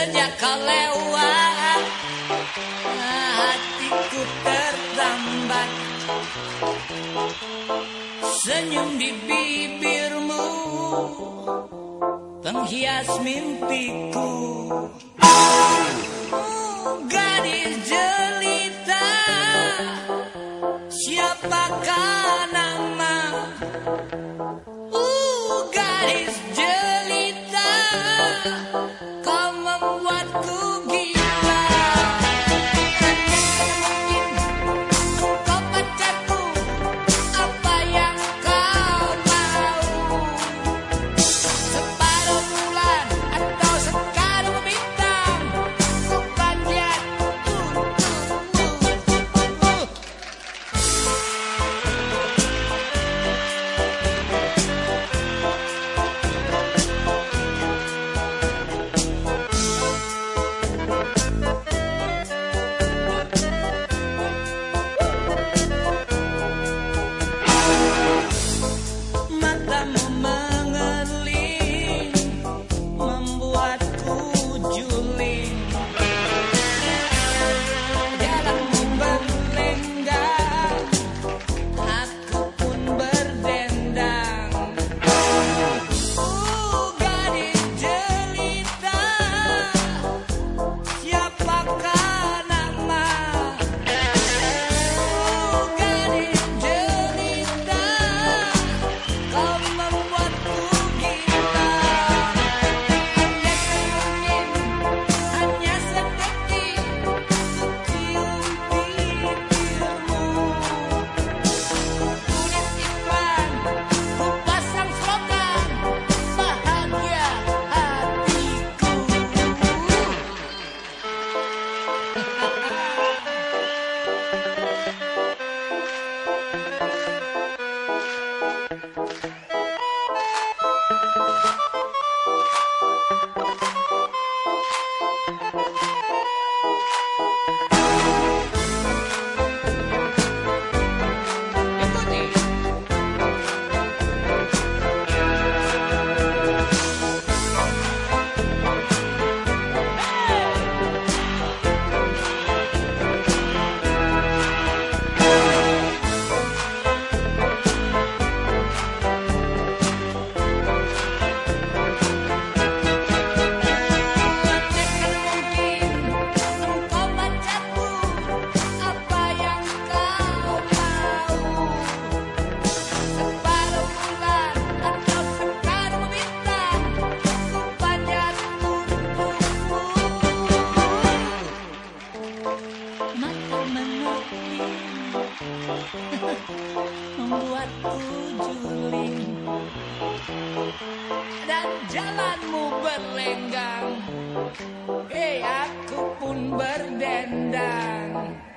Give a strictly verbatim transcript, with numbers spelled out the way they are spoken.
Sejak kau lewat, hatiku tertambat. Senyum di bibirmu penghias mimpiku. Oh, gadis jelita, siapakah nama? Uh, gadis jelita, kau membuatku gila. Kau pacarku, apa yang kau mau? Separuh bulan atau sekarung bintang, ku panjat untukmu. Matamu mengerling, membuatku juling. Jalanmu berlenggang, aku pun berdendang. Uh, gadis jelita, siapakah nama? Uh, gadis jelita, kau membuatku gila. Hanya senyum, hanya sedetik, ku cium bibirmu. Tulis iklan, ku pasang slogan, bahagia hatiku. Ikuti. Andaikan mungkin engkau pacarku, apa yang kau mau? Separuh bulan atau sekarung bintang, ku panjat untukmu. Mata mengerling, membuatku juling. Dan jalanmu berlenggang, hei aku pun berdendang.